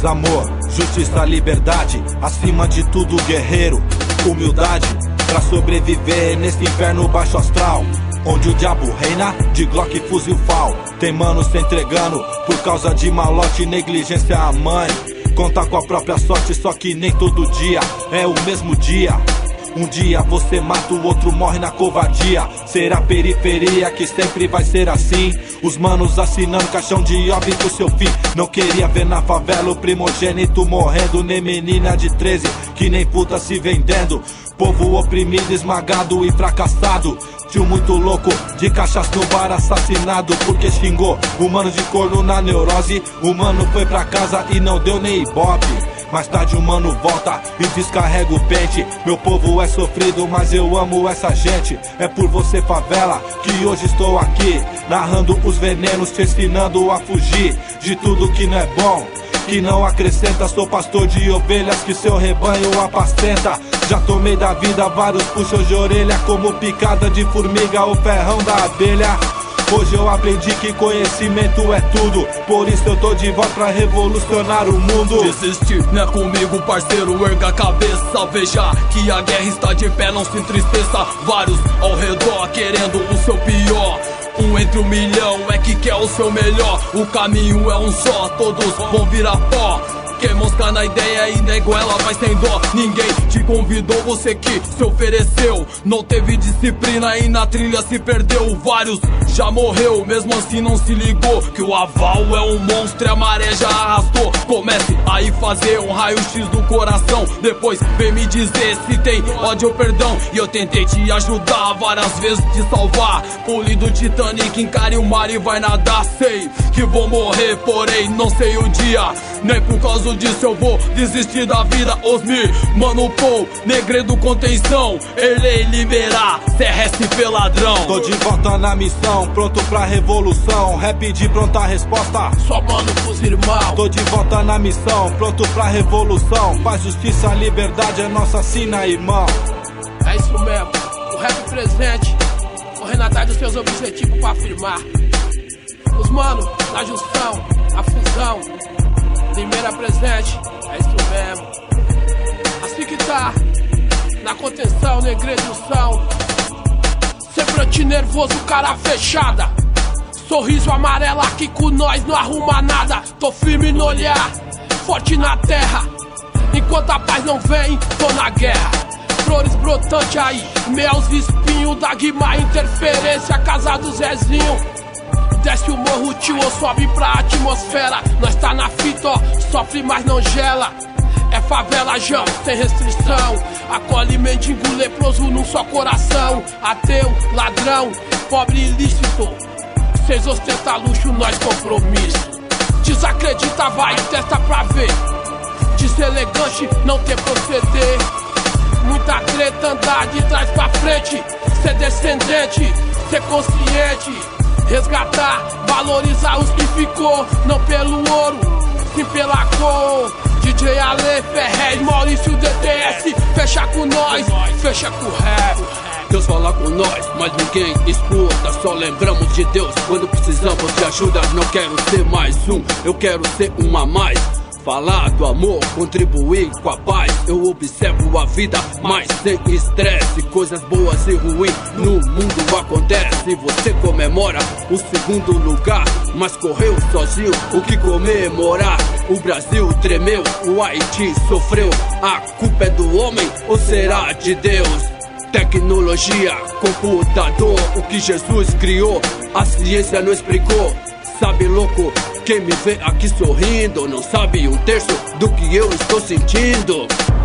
paz, amor, justiça, liberdade, acima de tudo guerreiro, humildade, pra sobreviver nesse inferno baixo astral, onde o diabo reina de Glock e fuzil FAL. Tem manos se entregando por causa de malote e negligência à mãe. Conta com a própria sorte, só que nem todo dia é o mesmo dia. Um dia você mata, o outro morre na covardia. Será a periferia que sempre vai ser assim. Os manos assinando caixão de óbito seu fim. Não queria ver na favela o primogênito morrendo, nem menina de 13 que nem puta se vendendo. Povo oprimido, esmagado e fracassado. Tio muito louco, de cachaça no bar assassinado porque xingou o mano de corno na neurose. O mano foi pra casa e não deu nem ibope. Mais tarde o mano volta e descarrega o pente. Meu povo é sofrido, mas eu amo essa gente. É por você, favela, que hoje estou aqui, narrando os venenos, te ensinando a fugir de tudo que não é bom, que não acrescenta. Sou pastor de ovelhas que seu rebanho apacenta. Já tomei da vida vários puxos de orelha, como picada de formiga ou ferrão da abelha. Hoje eu aprendi que conhecimento é tudo, por isso eu tô de volta pra revolucionar o mundo. Desistir não é comigo, parceiro, erga a cabeça. Veja que a guerra está de pé, não se entristeça. Vários ao redor querendo o seu pior. Um entre 1 milhão é que quer o seu melhor. O caminho é um só, todos vão virar pó. Quem mosca na ideia e nego ela vai sem dó. Ninguém te convidou, você que se ofereceu. Não teve disciplina e na trilha se perdeu. Vários já morreu, mesmo assim não se ligou que o aval é um monstro e a maré já arrastou. Comece aí fazer um raio-x do coração, depois vem me dizer se tem ódio ou perdão. E eu tentei te ajudar, várias vezes te salvar. Pule do Titanic, encare o mar e vai nadar. Sei que vou morrer, porém não sei o dia. Nem por causa disso eu vou desistir da vida. Osmir, Mano Paul, Negredo Contenção, Erlei liberar, CRSP ladrão. Tô de volta na missão, pronto pra revolução. Rap de pronta resposta, só mano fuzil irmão. tô de volta na missão, pronto pra revolução. Paz, justiça, liberdade é nossa sina, irmão. É isso mesmo, o rap presente, correndo atrás dos seus objetivos pra afirmar. Os manos na junção, a fusão, Limeira presente, é isso mesmo. Assim que tá, na contenção, negredução. Sempre anti-nervoso, cara fechada. Sorriso amarelo aqui com nós, não arruma nada. Tô firme no olhar, forte na terra. Enquanto a paz não vem, tô na guerra. Flores brotantes aí, meus espinhos da Guimar, interferência, casa do Zezinho. Desce o morro, tio, ou sobe pra atmosfera. Nós tá na fita, ó, sofre mas não gela. É favela, jão, sem restrição. Acolhe mendigo leproso num só coração. Ateu, ladrão, pobre ilícito. Cês ostenta luxo, nós compromisso. Desacredita, vai, testa pra ver. Deselegante, não ter proceder. Muita treta, andar de trás pra frente. Ser descendente, ser consciente. Resgatar, valorizar os que ficou. Não pelo ouro, sim pela cor. DJ Ale, Ferrez, Maurício DTS. Fecha com nós, fecha com o rap. Deus fala com nós, mas ninguém escuta. Só lembramos de Deus quando precisamos de ajuda. Não quero ser mais um, eu quero ser um a mais. Falar do amor, contribuir com a paz. Eu observo a vida, mas sem estresse. Coisas boas e ruins no mundo acontece. Você comemora o segundo lugar, mas correu sozinho, o que comemorar? O Brasil tremeu, o Haiti sofreu. A culpa é do homem ou será de Deus? Tecnologia, computador, o que Jesus criou, a ciência não explicou. Sabe, louco, quem me vê aqui sorrindo não sabe um terço do que eu estou sentindo.